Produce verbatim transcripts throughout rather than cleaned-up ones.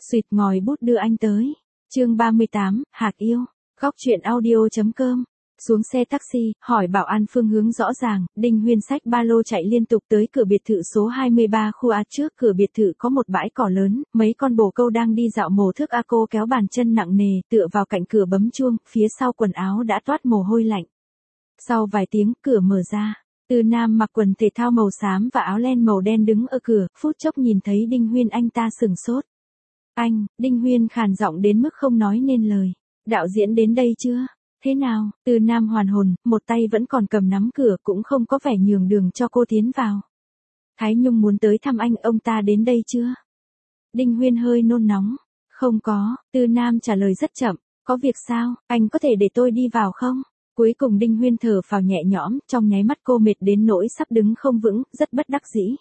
Xuyệt ngòi bút đưa anh tới. Chương ba mươi tám, Hạc yêu. Góc truyện audio.com. Xuống xe taxi, hỏi bảo an phương hướng rõ ràng, Đinh Huyên xách ba lô chạy liên tục tới cửa biệt thự số hai mươi ba khu A. Trước cửa biệt thự có một bãi cỏ lớn, mấy con bồ câu đang đi dạo mổ thức A. Cô kéo bàn chân nặng nề, tựa vào cạnh cửa bấm chuông, phía sau quần áo đã toát mồ hôi lạnh. Sau vài tiếng, cửa mở ra. Từ Nam mặc quần thể thao màu xám và áo len màu đen đứng ở cửa, phút chốc nhìn thấy Đinh Huyên anh ta sừng sốt. Anh, Đinh Huyên khàn giọng đến mức không nói nên lời. Đạo diễn đến đây chưa? Thế nào? Từ Nam hoàn hồn, một tay vẫn còn cầm nắm cửa cũng không có vẻ nhường đường cho cô tiến vào. Thái Nhung muốn tới thăm anh, ông ta đến đây chưa? Đinh Huyên hơi nôn nóng. Không có, Từ Nam trả lời rất chậm. Có việc sao, anh có thể để tôi đi vào không? Cuối cùng Đinh Huyên thở phào nhẹ nhõm, trong nháy mắt cô mệt đến nỗi sắp đứng không vững, rất bất đắc dĩ.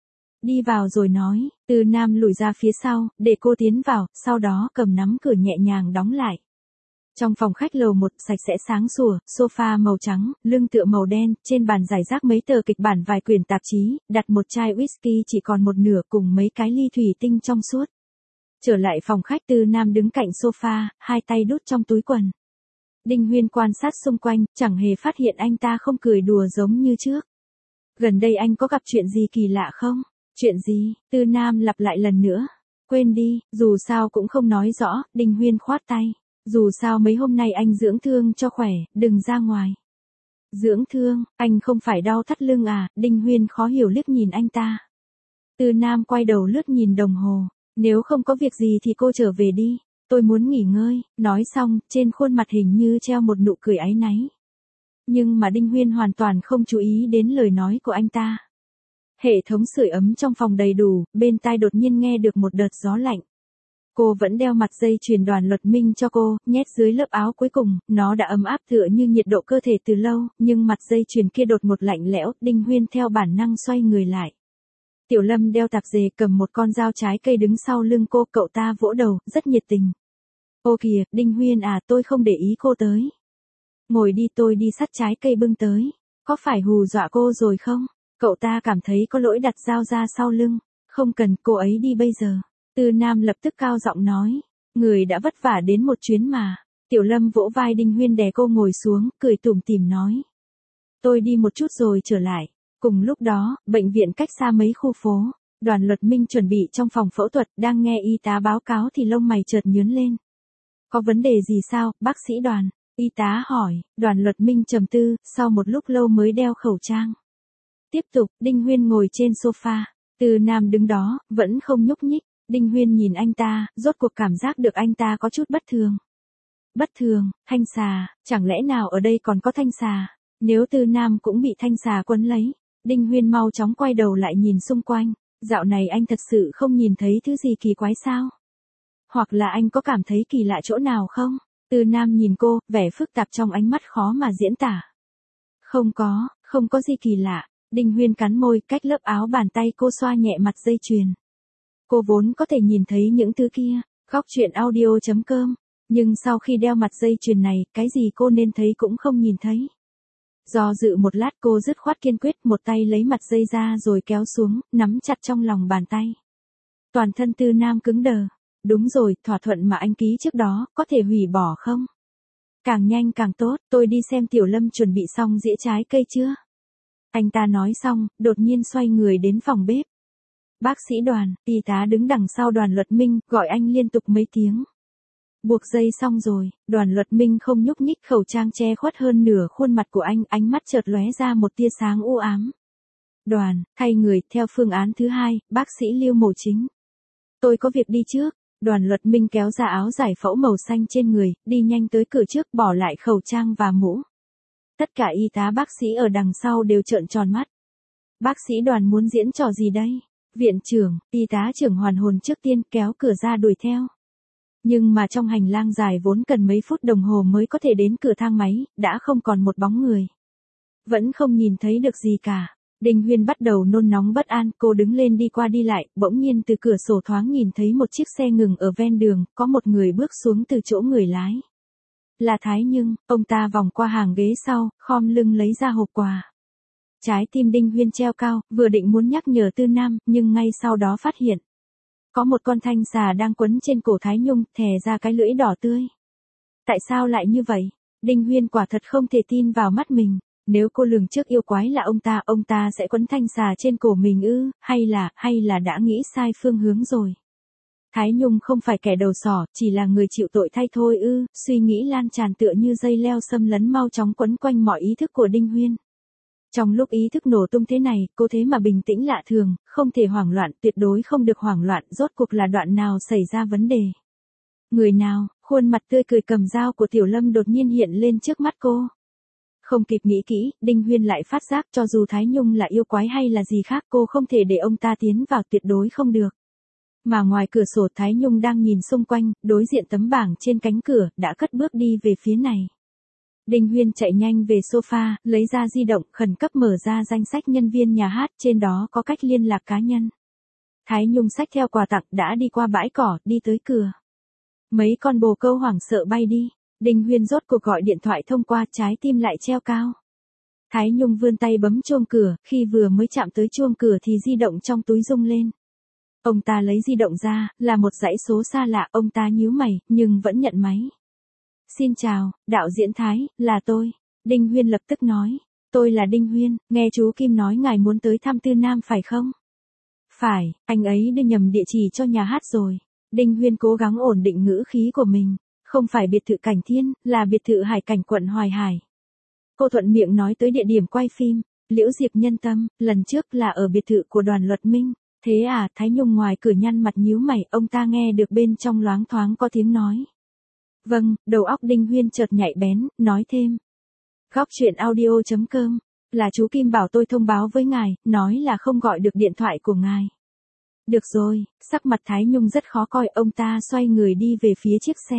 Đi vào rồi nói, Từ Nam lùi ra phía sau, để cô tiến vào, sau đó cầm nắm cửa nhẹ nhàng đóng lại. Trong phòng khách lầu một, sạch sẽ sáng sủa, sofa màu trắng, lưng tựa màu đen, trên bàn rải rác mấy tờ kịch bản vài quyển tạp chí, đặt một chai whisky chỉ còn một nửa cùng mấy cái ly thủy tinh trong suốt. Trở lại phòng khách, Từ Nam đứng cạnh sofa, hai tay đút trong túi quần. Đinh Huyên quan sát xung quanh, chẳng hề phát hiện anh ta không cười đùa giống như trước. Gần đây anh có gặp chuyện gì kỳ lạ không? Chuyện gì? Từ Nam lặp lại lần nữa. Quên đi, dù sao cũng không nói rõ, Đinh Huyên khoát tay. Dù sao mấy hôm nay anh dưỡng thương cho khỏe, đừng ra ngoài. Dưỡng thương, anh không phải đau thắt lưng à? Đinh Huyên khó hiểu liếc nhìn anh ta. Từ Nam quay đầu lướt nhìn đồng hồ. Nếu không có việc gì thì cô trở về đi. Tôi muốn nghỉ ngơi. Nói xong, trên khuôn mặt hình như treo một nụ cười áy náy. Nhưng mà Đinh Huyên hoàn toàn không chú ý đến lời nói của anh ta. Hệ thống sưởi ấm trong phòng đầy đủ, bên tai đột nhiên nghe được một đợt gió lạnh. Cô vẫn đeo mặt dây chuyền Đoàn Luật Minh cho cô, nhét dưới lớp áo cuối cùng, nó đã ấm áp tựa như nhiệt độ cơ thể từ lâu, nhưng mặt dây chuyền kia đột ngột lạnh lẽo, Đinh Huyên theo bản năng xoay người lại. Tiểu Lâm đeo tạp dề cầm một con dao trái cây đứng sau lưng cô, cậu ta vỗ đầu, rất nhiệt tình. Ô kìa, Đinh Huyên à, tôi không để ý cô tới. Ngồi đi, tôi đi xắt trái cây bưng tới. Có phải hù dọa cô rồi không? Cậu ta cảm thấy có lỗi đặt dao ra sau lưng. Không cần, cô ấy đi bây giờ. Từ Nam lập tức cao giọng nói. Người đã vất vả đến một chuyến mà. Tiểu Lâm vỗ vai Đinh Huyên đè cô ngồi xuống, cười tủm tỉm nói. Tôi đi một chút rồi trở lại. Cùng lúc đó, bệnh viện cách xa mấy khu phố. Đoàn Luật Minh chuẩn bị trong phòng phẫu thuật, đang nghe y tá báo cáo thì lông mày chợt nhướng lên. Có vấn đề gì sao, bác sĩ Đoàn? Y tá hỏi. Đoàn Luật Minh trầm tư, sau một lúc lâu mới đeo khẩu trang. Tiếp tục, Đinh Huyên ngồi trên sofa. Từ Nam đứng đó, vẫn không nhúc nhích. Đinh Huyên nhìn anh ta, rốt cuộc cảm giác được anh ta có chút bất thường. Bất thường, thanh xà, chẳng lẽ nào ở đây còn có thanh xà? Nếu Từ Nam cũng bị thanh xà quấn lấy. Đinh Huyên mau chóng quay đầu lại nhìn xung quanh. Dạo này anh thật sự không nhìn thấy thứ gì kỳ quái sao? Hoặc là anh có cảm thấy kỳ lạ chỗ nào không? Từ Nam nhìn cô, vẻ phức tạp trong ánh mắt khó mà diễn tả. Không có, không có gì kỳ lạ. Đinh Huyên cắn môi, cách lớp áo bàn tay cô xoa nhẹ mặt dây chuyền. Cô vốn có thể nhìn thấy những thứ kia, góc truyện audio.com. Nhưng sau khi đeo mặt dây chuyền này, cái gì cô nên thấy cũng không nhìn thấy. Do dự một lát cô dứt khoát kiên quyết, một tay lấy mặt dây ra rồi kéo xuống, nắm chặt trong lòng bàn tay. Toàn thân Từ Nam cứng đờ. Đúng rồi, thỏa thuận mà anh ký trước đó, có thể hủy bỏ không? Càng nhanh càng tốt, tôi đi xem Tiểu Lâm chuẩn bị xong dĩa trái cây chưa? Anh ta nói xong, đột nhiên xoay người đến phòng bếp. Bác sĩ Đoàn, y tá đứng đằng sau Đoàn Luật Minh, gọi anh liên tục mấy tiếng. Buộc dây xong rồi, Đoàn Luật Minh không nhúc nhích, khẩu trang che khuất hơn nửa khuôn mặt của anh, ánh mắt chợt lóe ra một tia sáng u ám. Đoàn, thay người, theo phương án thứ hai, bác sĩ Lưu mổ chính. Tôi có việc đi trước. Đoàn Luật Minh kéo ra áo giải phẫu màu xanh trên người, đi nhanh tới cửa trước, bỏ lại khẩu trang và mũ. Tất cả y tá bác sĩ ở đằng sau đều trợn tròn mắt. Bác sĩ Đoàn muốn diễn trò gì đây? Viện trưởng, y tá trưởng hoàn hồn trước tiên kéo cửa ra đuổi theo. Nhưng mà trong hành lang dài vốn cần mấy phút đồng hồ mới có thể đến cửa thang máy, đã không còn một bóng người. Vẫn không nhìn thấy được gì cả. Đinh Huyên bắt đầu nôn nóng bất an, cô đứng lên đi qua đi lại, bỗng nhiên từ cửa sổ thoáng nhìn thấy một chiếc xe ngừng ở ven đường, có một người bước xuống từ chỗ người lái. Là Thái Nhưng, ông ta vòng qua hàng ghế sau, khom lưng lấy ra hộp quà. Trái tim Đinh Huyên treo cao, vừa định muốn nhắc nhở Tư Nam, nhưng ngay sau đó phát hiện. có một con thanh xà đang quấn trên cổ Thái Nhung, thè ra cái lưỡi đỏ tươi. Tại sao lại như vậy? Đinh Huyên quả thật không thể tin vào mắt mình. Nếu cô lường trước yêu quái là ông ta, ông ta sẽ quấn thanh xà trên cổ mình ư, hay là, hay là đã nghĩ sai phương hướng rồi. Thái Nhung không phải kẻ đầu sỏ, chỉ là người chịu tội thay thôi ư, suy nghĩ lan tràn tựa như dây leo xâm lấn mau chóng quấn quanh mọi ý thức của Đinh Huyên. Trong lúc ý thức nổ tung thế này, cô thế mà bình tĩnh lạ thường, không thể hoảng loạn, tuyệt đối không được hoảng loạn, rốt cuộc là đoạn nào xảy ra vấn đề. Người nào, khuôn mặt tươi cười cầm dao của Tiểu Lâm đột nhiên hiện lên trước mắt cô. Không kịp nghĩ kỹ, Đinh Huyên lại phát giác cho dù Thái Nhung là yêu quái hay là gì khác cô không thể để ông ta tiến vào, tuyệt đối không được. Mà ngoài cửa sổ Thái Nhung đang nhìn xung quanh, đối diện tấm bảng trên cánh cửa, đã cất bước đi về phía này. Đinh Huyên chạy nhanh về sofa, lấy ra di động, khẩn cấp mở ra danh sách nhân viên nhà hát, trên đó có cách liên lạc cá nhân. Thái Nhung xách theo quà tặng đã đi qua bãi cỏ, đi tới cửa. Mấy con bồ câu hoảng sợ bay đi. Đinh Huyên rốt cuộc gọi điện thoại thông qua, trái tim lại treo cao. Thái Nhung vươn tay bấm chuông cửa, khi vừa mới chạm tới chuông cửa thì di động trong túi rung lên. Ông ta lấy di động ra, là một dãy số xa lạ, ông ta nhíu mày, nhưng vẫn nhận máy. Xin chào, đạo diễn Thái, là tôi. Đinh Huyên lập tức nói. Tôi là Đinh Huyên, nghe chú Kim nói ngài muốn tới thăm Tư Nam phải không? Phải, anh ấy đưa nhầm địa chỉ cho nhà hát rồi. Đinh Huyên cố gắng ổn định ngữ khí của mình. Không phải biệt thự Cảnh Thiên, là biệt thự Hải Cảnh quận Hoài Hải. Cô thuận miệng nói tới địa điểm quay phim, Liễu Diệp Nhân Tâm, lần trước là ở biệt thự của Đoàn Luật Minh. Thế à, Thái Nhung ngoài cửa nhăn mặt nhíu mày, ông ta nghe được bên trong loáng thoáng có tiếng nói. Vâng, đầu óc Đinh Huyên chợt nhạy bén, nói thêm. Góc truyện audio chấm com, là chú Kim bảo tôi thông báo với ngài, nói là không gọi được điện thoại của ngài. Được rồi, sắc mặt Thái Nhung rất khó coi, ông ta xoay người đi về phía chiếc xe.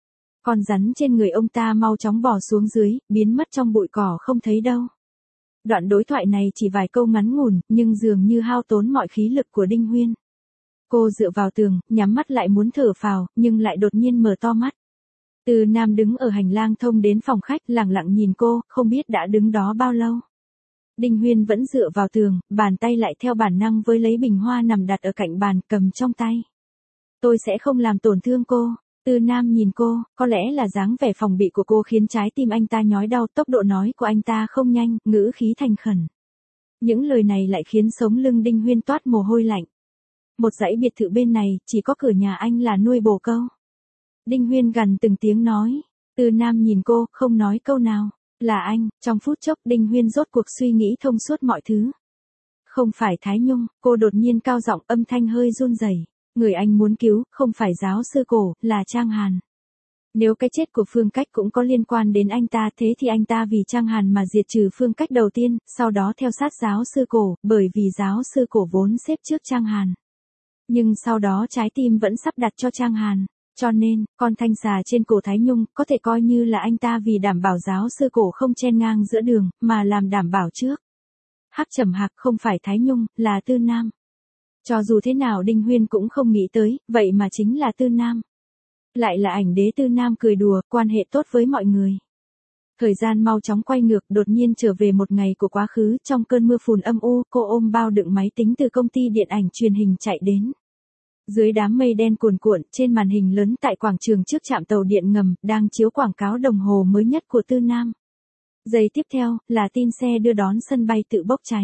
Con rắn trên người ông ta mau chóng bò xuống dưới, biến mất trong bụi cỏ không thấy đâu. Đoạn đối thoại này chỉ vài câu ngắn ngủn, nhưng dường như hao tốn mọi khí lực của Đinh Huyên. Cô dựa vào tường, nhắm mắt lại muốn thở phào, nhưng lại đột nhiên mở to mắt. Từ Nam đứng ở hành lang thông đến phòng khách, lặng lặng nhìn cô, không biết đã đứng đó bao lâu. Đinh Huyên vẫn dựa vào tường, bàn tay lại theo bản năng với lấy bình hoa nằm đặt ở cạnh bàn, cầm trong tay. Tôi sẽ không làm tổn thương cô. Từ Nam nhìn cô, có lẽ là dáng vẻ phòng bị của cô khiến trái tim anh ta nhói đau, tốc độ nói của anh ta không nhanh, ngữ khí thành khẩn. Những lời này lại khiến sống lưng Đinh Huyên toát mồ hôi lạnh. Một dãy biệt thự bên này, chỉ có cửa nhà anh là nuôi bồ câu. Đinh Huyên gằn từng tiếng nói. Từ Nam nhìn cô, không nói câu nào. Là anh, trong phút chốc Đinh Huyên rốt cuộc suy nghĩ thông suốt mọi thứ. Không phải Thái Nhung, cô đột nhiên cao giọng, âm thanh hơi run rẩy. Người anh muốn cứu, không phải giáo sư cổ, là Trang Hàn. Nếu cái chết của Phương Cách cũng có liên quan đến anh ta, thế thì anh ta vì Trang Hàn mà diệt trừ Phương Cách đầu tiên, sau đó theo sát giáo sư cổ, bởi vì giáo sư cổ vốn xếp trước Trang Hàn. Nhưng sau đó trái tim vẫn sắp đặt cho Trang Hàn. Cho nên, con thanh xà trên cổ Thái Nhung, có thể coi như là anh ta vì đảm bảo giáo sư cổ không chen ngang giữa đường, mà làm đảm bảo trước. Hắc trầm hạc không phải Thái Nhung, là Tư Nam. Cho dù thế nào Đinh Huyên cũng không nghĩ tới, vậy mà chính là Tư Nam. Lại là ảnh đế Tư Nam cười đùa, quan hệ tốt với mọi người. Thời gian mau chóng quay ngược, đột nhiên trở về một ngày của quá khứ, trong cơn mưa phùn âm u, cô ôm bao đựng máy tính từ công ty điện ảnh truyền hình chạy đến. Dưới đám mây đen cuồn cuộn, trên màn hình lớn tại quảng trường trước trạm tàu điện ngầm, đang chiếu quảng cáo đồng hồ mới nhất của Tư Nam. Giây tiếp theo, là tin xe đưa đón sân bay tự bốc cháy.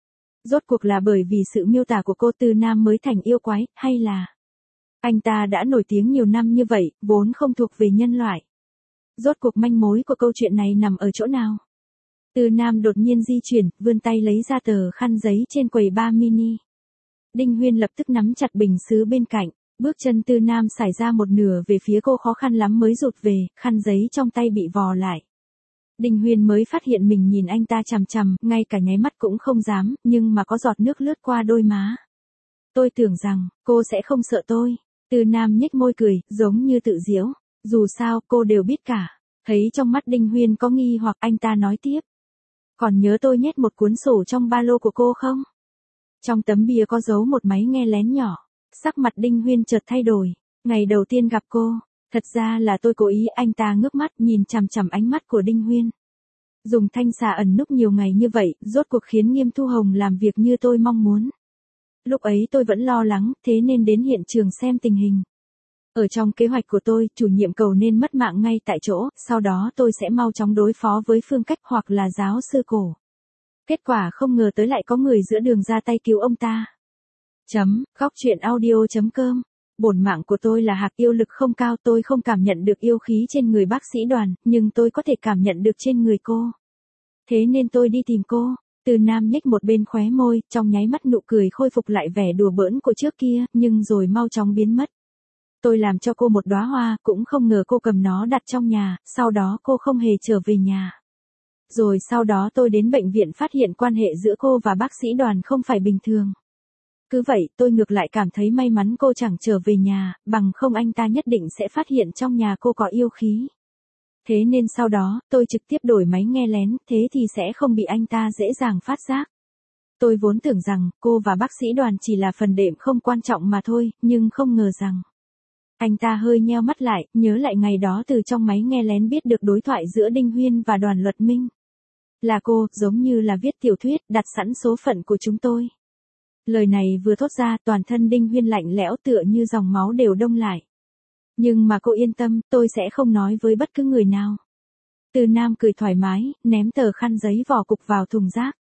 Rốt cuộc là bởi vì sự miêu tả của cô Tư Nam mới thành yêu quái, hay là anh ta đã nổi tiếng nhiều năm như vậy, vốn không thuộc về nhân loại. Rốt cuộc manh mối của câu chuyện này nằm ở chỗ nào? Tư Nam đột nhiên di chuyển, vươn tay lấy ra tờ khăn giấy trên quầy bar mini. Đinh Huyên lập tức nắm chặt bình sứ bên cạnh, bước chân Tư Nam xảy ra một nửa về phía cô, khó khăn lắm mới rụt về, khăn giấy trong tay bị vò lại. Đinh Huyên mới phát hiện mình nhìn anh ta chằm chằm, ngay cả nháy mắt cũng không dám, nhưng mà có giọt nước lướt qua đôi má. Tôi tưởng rằng, cô sẽ không sợ tôi. Tư Nam nhếch môi cười, giống như tự giễu. Dù sao, cô đều biết cả. Thấy trong mắt Đinh Huyên có nghi hoặc, anh ta nói tiếp. Còn nhớ tôi nhét một cuốn sổ trong ba lô của cô không? Trong tấm bìa có giấu một máy nghe lén nhỏ. Sắc mặt Đinh Huyên chợt thay đổi. Ngày đầu tiên gặp cô, thật ra là tôi cố ý. Anh ta ngước mắt nhìn chằm chằm ánh mắt của Đinh Huyên. Dùng thanh xà ẩn núp nhiều ngày như vậy, rốt cuộc khiến Nghiêm Thu Hồng làm việc như tôi mong muốn. Lúc ấy tôi vẫn lo lắng, thế nên đến hiện trường xem tình hình. Ở trong kế hoạch của tôi, chủ nhiệm cầu nên mất mạng ngay tại chỗ, sau đó tôi sẽ mau chóng đối phó với Phương Cách hoặc là giáo sư Cổ. Kết quả không ngờ tới lại có người giữa đường ra tay cứu ông ta. Chấm, góc truyện audio chấm com. Bổn mạng của tôi là Hạc Yêu, lực không cao, tôi không cảm nhận được yêu khí trên người bác sĩ Đoàn, nhưng tôi có thể cảm nhận được trên người cô. Thế nên tôi đi tìm cô. Từ Nam nhếch một bên khóe môi, trong nháy mắt nụ cười khôi phục lại vẻ đùa bỡn của trước kia, nhưng rồi mau chóng biến mất. Tôi làm cho cô một đóa hoa, cũng không ngờ cô cầm nó đặt trong nhà, sau đó cô không hề trở về nhà. Rồi sau đó tôi đến bệnh viện phát hiện quan hệ giữa cô và bác sĩ Đoàn không phải bình thường. Cứ vậy tôi ngược lại cảm thấy may mắn cô chẳng trở về nhà, bằng không anh ta nhất định sẽ phát hiện trong nhà cô có yêu khí. Thế nên sau đó, tôi trực tiếp đổi máy nghe lén, thế thì sẽ không bị anh ta dễ dàng phát giác. Tôi vốn tưởng rằng, cô và bác sĩ Đoàn chỉ là phần đệm không quan trọng mà thôi, nhưng không ngờ rằng. Anh ta hơi nheo mắt lại, nhớ lại ngày đó từ trong máy nghe lén biết được đối thoại giữa Đinh Huyên và Đoàn Luật Minh. Là cô, giống như là viết tiểu thuyết, đặt sẵn số phận của chúng tôi. Lời này vừa thốt ra, toàn thân Đinh Huyên lạnh lẽo tựa như dòng máu đều đông lại. Nhưng mà cô yên tâm, tôi sẽ không nói với bất cứ người nào. Từ Nam cười thoải mái, ném tờ khăn giấy vỏ cục vào thùng rác.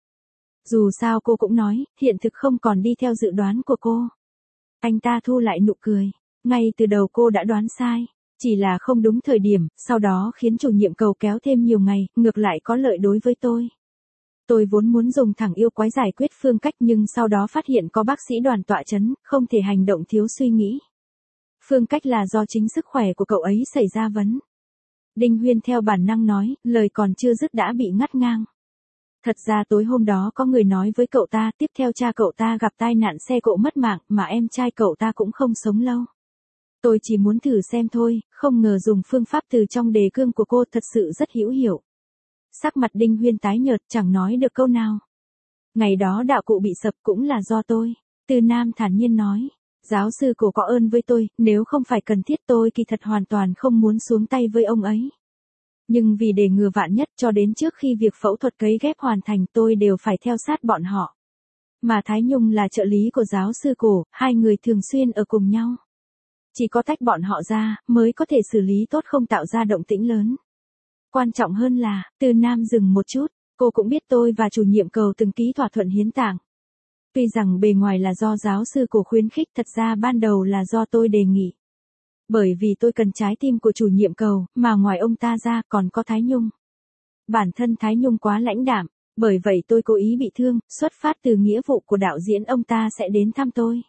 Dù sao cô cũng nói, hiện thực không còn đi theo dự đoán của cô. Anh ta thu lại nụ cười. Ngay từ đầu cô đã đoán sai. Chỉ là không đúng thời điểm, sau đó khiến chủ nhiệm cầu kéo thêm nhiều ngày, ngược lại có lợi đối với tôi. Tôi vốn muốn dùng thẳng yêu quái giải quyết Phương Cách nhưng sau đó phát hiện có bác sĩ Đoàn tọa chấn, không thể hành động thiếu suy nghĩ. Phương Cách là do chính sức khỏe của cậu ấy xảy ra vấn. Đinh Huyên theo bản năng nói, lời còn chưa dứt đã bị ngắt ngang. Thật ra tối hôm đó có người nói với cậu ta, tiếp theo cha cậu ta gặp tai nạn xe cộ mất mạng, mà em trai cậu ta cũng không sống lâu. Tôi chỉ muốn thử xem thôi, không ngờ dùng phương pháp từ trong đề cương của cô thật sự rất hữu hiệu. Sắc mặt Đinh Huyên tái nhợt, chẳng nói được câu nào. Ngày đó đạo cụ bị sập cũng là do tôi. Từ Nam thản nhiên nói. Giáo sư Cổ có ơn với tôi, nếu không phải cần thiết tôi kỳ thật hoàn toàn không muốn xuống tay với ông ấy. Nhưng vì để ngừa vạn nhất cho đến trước khi việc phẫu thuật cấy ghép hoàn thành tôi đều phải theo sát bọn họ. Mà Thái Nhung là trợ lý của giáo sư Cổ, hai người thường xuyên ở cùng nhau. Chỉ có tách bọn họ ra, mới có thể xử lý tốt không tạo ra động tĩnh lớn. Quan trọng hơn là, Từ Nam dừng một chút, cô cũng biết tôi và chủ nhiệm cầu từng ký thỏa thuận hiến tạng. Tuy rằng bề ngoài là do giáo sư Cổ khuyến khích, thật ra ban đầu là do tôi đề nghị. Bởi vì tôi cần trái tim của chủ nhiệm cầu, mà ngoài ông ta ra còn có Thái Nhung. Bản thân Thái Nhung quá lãnh đạm, bởi vậy tôi cố ý bị thương, xuất phát từ nghĩa vụ của đạo diễn ông ta sẽ đến thăm tôi.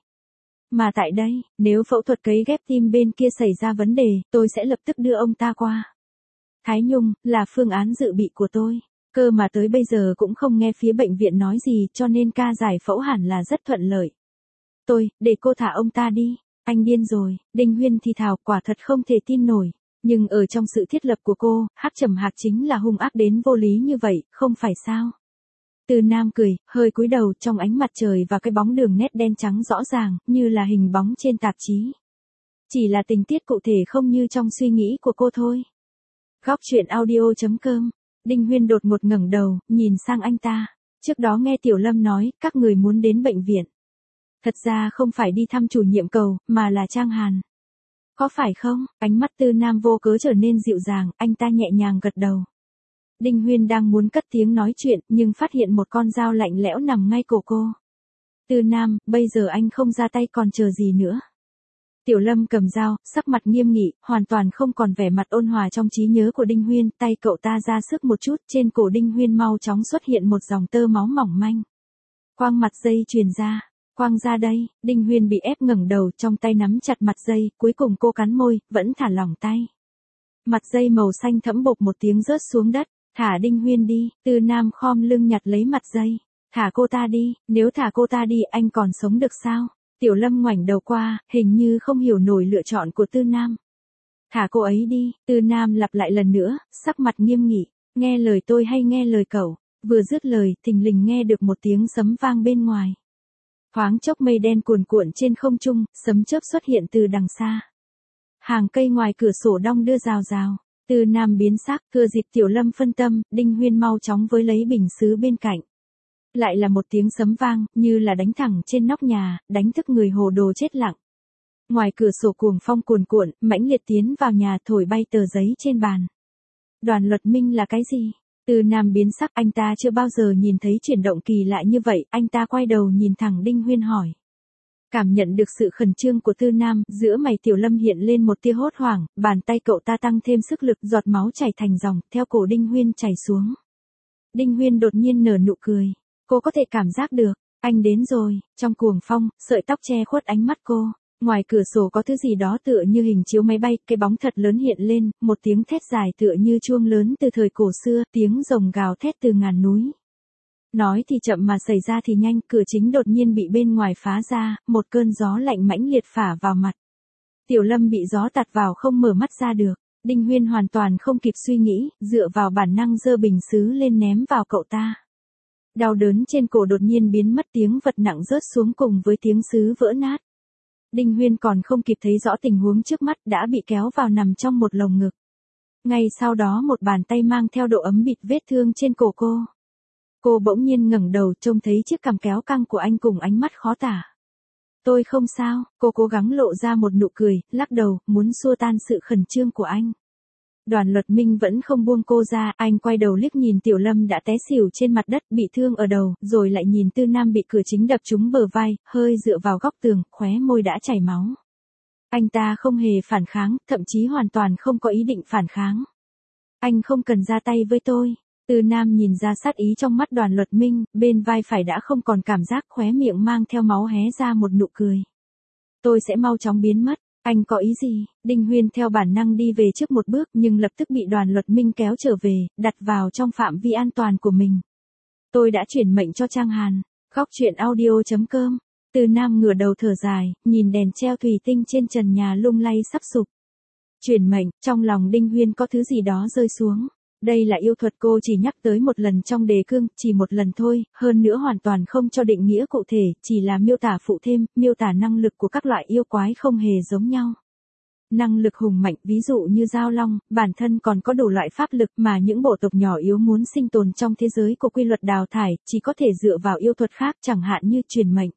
Mà tại đây, nếu phẫu thuật cấy ghép tim bên kia xảy ra vấn đề, tôi sẽ lập tức đưa ông ta qua. Thái Nhung, là phương án dự bị của tôi. Cơ mà tới bây giờ cũng không nghe phía bệnh viện nói gì cho nên ca giải phẫu hẳn là rất thuận lợi. Tôi, để cô thả ông ta đi. Anh điên rồi, Đinh Huyên thì thào, quả thật không thể tin nổi. Nhưng ở trong sự thiết lập của cô, Hắc Trầm Hạc chính là hung ác đến vô lý như vậy, không phải sao? Từ Nam cười, hơi cúi đầu, trong ánh mặt trời và cái bóng đường nét đen trắng rõ ràng, như là hình bóng trên tạp chí. Chỉ là tình tiết cụ thể không như trong suy nghĩ của cô thôi. Góc truyện audio chấm com. Đinh Huyên đột ngột ngẩng đầu, nhìn sang anh ta. Trước đó nghe Tiểu Lâm nói, các người muốn đến bệnh viện. Thật ra không phải đi thăm chủ nhiệm cầu, mà là Trang Hàn. Có phải không? Ánh mắt Từ Nam vô cớ trở nên dịu dàng, anh ta nhẹ nhàng gật đầu. Đinh Huyên đang muốn cất tiếng nói chuyện, nhưng phát hiện một con dao lạnh lẽo nằm ngay cổ cô. Từ Nam, bây giờ anh không ra tay còn chờ gì nữa. Tiểu Lâm cầm dao, sắc mặt nghiêm nghị, hoàn toàn không còn vẻ mặt ôn hòa trong trí nhớ của Đinh Huyên, tay cậu ta ra sức một chút, trên cổ Đinh Huyên mau chóng xuất hiện một dòng tơ máu mỏng manh. Quang mặt dây truyền ra. Quang ra đây, Đinh Huyên bị ép ngẩng đầu, trong tay nắm chặt mặt dây, cuối cùng cô cắn môi, vẫn thả lỏng tay. Mặt dây màu xanh thẫm bộc một tiếng rớt xuống đất, thả Đinh Huyên đi, Từ Nam khom lưng nhặt lấy mặt dây. Thả cô ta đi, nếu thả cô ta đi anh còn sống được sao? Tiểu Lâm ngoảnh đầu qua, hình như không hiểu nổi lựa chọn của Từ Nam. Thả cô ấy đi, Từ Nam lặp lại lần nữa, sắc mặt nghiêm nghị, nghe lời tôi hay nghe lời cậu? Vừa dứt lời, thình lình nghe được một tiếng sấm vang bên ngoài. Thoáng chốc mây đen cuồn cuộn trên không trung, sấm chớp xuất hiện từ đằng xa. Hàng cây ngoài cửa sổ đong đưa rào rào. Từ Nam biến sắc, thừa dịp Tiểu Lâm phân tâm, Đinh Huyên mau chóng với lấy bình sứ bên cạnh. Lại là một tiếng sấm vang, như là đánh thẳng trên nóc nhà, đánh thức người hồ đồ chết lặng. Ngoài cửa sổ cuồng phong cuồn cuộn, mãnh liệt tiến vào nhà thổi bay tờ giấy trên bàn. Đoàn Luật Minh là cái gì? Từ Nam biến sắc, anh ta chưa bao giờ nhìn thấy chuyển động kỳ lạ như vậy, anh ta quay đầu nhìn thẳng Đinh Huyên hỏi. Cảm nhận được sự khẩn trương của Tư Nam, giữa mày Tiểu Lâm hiện lên một tia hốt hoảng, bàn tay cậu ta tăng thêm sức lực, giọt máu chảy thành dòng, theo cổ Đinh Huyên chảy xuống. Đinh Huyên đột nhiên nở nụ cười. Cô có thể cảm giác được, anh đến rồi, trong cuồng phong, sợi tóc che khuất ánh mắt cô. Ngoài cửa sổ có thứ gì đó tựa như hình chiếu máy bay, cái bóng thật lớn hiện lên, một tiếng thét dài tựa như chuông lớn từ thời cổ xưa, tiếng rồng gào thét từ ngàn núi. Nói thì chậm mà xảy ra thì nhanh, cửa chính đột nhiên bị bên ngoài phá ra, một cơn gió lạnh mãnh liệt phả vào mặt. Tiểu Lâm bị gió tạt vào không mở mắt ra được, Đinh Huyên hoàn toàn không kịp suy nghĩ, dựa vào bản năng giơ bình sứ lên ném vào cậu ta. Đau đớn trên cổ đột nhiên biến mất, tiếng vật nặng rớt xuống cùng với tiếng sứ vỡ nát. Đinh Huyên còn không kịp thấy rõ tình huống trước mắt đã bị kéo vào nằm trong một lồng ngực. Ngay sau đó một bàn tay mang theo độ ấm bịt vết thương trên cổ cô. Cô bỗng nhiên ngẩng đầu trông thấy chiếc cằm kéo căng của anh cùng ánh mắt khó tả. Tôi không sao, cô cố gắng lộ ra một nụ cười, lắc đầu, muốn xua tan sự khẩn trương của anh. Đoàn Luật Minh vẫn không buông cô ra, anh quay đầu liếc nhìn Tiểu Lâm đã té xỉu trên mặt đất, bị thương ở đầu, rồi lại nhìn Tư Nam bị cửa chính đập trúng bờ vai, hơi dựa vào góc tường, khóe môi đã chảy máu. Anh ta không hề phản kháng, thậm chí hoàn toàn không có ý định phản kháng. Anh không cần ra tay với tôi. Tư Nam nhìn ra sát ý trong mắt Đoàn Luật Minh, bên vai phải đã không còn cảm giác, khóe miệng mang theo máu hé ra một nụ cười. Tôi sẽ mau chóng biến mất. Anh có ý gì? Đinh Huyên theo bản năng đi về trước một bước nhưng lập tức bị Đoàn Luật Minh kéo trở về, đặt vào trong phạm vi an toàn của mình. Tôi đã chuyển mệnh cho Trang Hàn. Góc truyện audio chấm com. Từ Nam ngửa đầu thở dài, nhìn đèn treo thủy tinh trên trần nhà lung lay sắp sụp. Chuyển mệnh, trong lòng Đinh Huyên có thứ gì đó rơi xuống. Đây là yêu thuật cô chỉ nhắc tới một lần trong đề cương, chỉ một lần thôi, hơn nữa hoàn toàn không cho định nghĩa cụ thể, chỉ là miêu tả phụ thêm, miêu tả năng lực của các loại yêu quái không hề giống nhau. Năng lực hùng mạnh, ví dụ như Giao Long, bản thân còn có đủ loại pháp lực mà những bộ tộc nhỏ yếu muốn sinh tồn trong thế giới của quy luật đào thải, chỉ có thể dựa vào yêu thuật khác, chẳng hạn như truyền mệnh.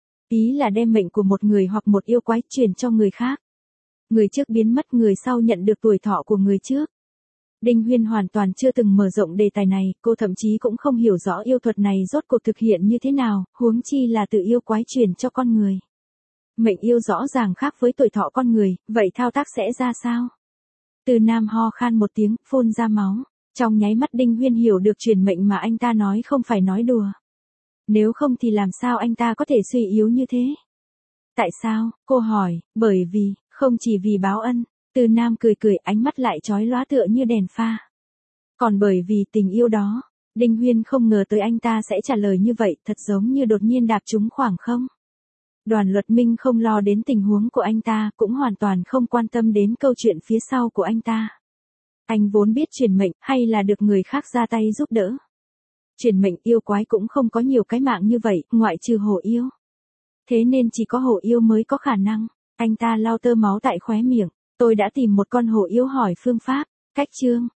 Ý là đem mệnh của một người hoặc một yêu quái truyền cho người khác. Người trước biến mất, người sau nhận được tuổi thọ của người trước. Đinh Huyên hoàn toàn chưa từng mở rộng đề tài này, cô thậm chí cũng không hiểu rõ yêu thuật này rốt cuộc thực hiện như thế nào, huống chi là tự yêu quái truyền cho con người. Mệnh yêu rõ ràng khác với tuổi thọ con người, vậy thao tác sẽ ra sao? Từ Nam ho khan một tiếng, phun ra máu. Trong nháy mắt Đinh Huyên hiểu được truyền mệnh mà anh ta nói không phải nói đùa. Nếu không thì làm sao anh ta có thể suy yếu như thế? Tại sao? Cô hỏi, bởi vì, không chỉ vì báo ân. Từ Nam cười cười, ánh mắt lại chói lóa tựa như đèn pha. Còn bởi vì tình yêu đó. Đinh Huyên không ngờ tới anh ta sẽ trả lời như vậy, thật giống như đột nhiên đạp trúng khoảng không. Đoàn Luật Minh không lo đến tình huống của anh ta, cũng hoàn toàn không quan tâm đến câu chuyện phía sau của anh ta. Anh vốn biết truyền mệnh, hay là được người khác ra tay giúp đỡ. Truyền mệnh yêu quái cũng không có nhiều cái mạng như vậy, ngoại trừ hổ yêu. Thế nên chỉ có hổ yêu mới có khả năng. Anh ta lau tơ máu tại khóe miệng. Tôi đã tìm một con hổ yêu hỏi phương pháp. Cách chương.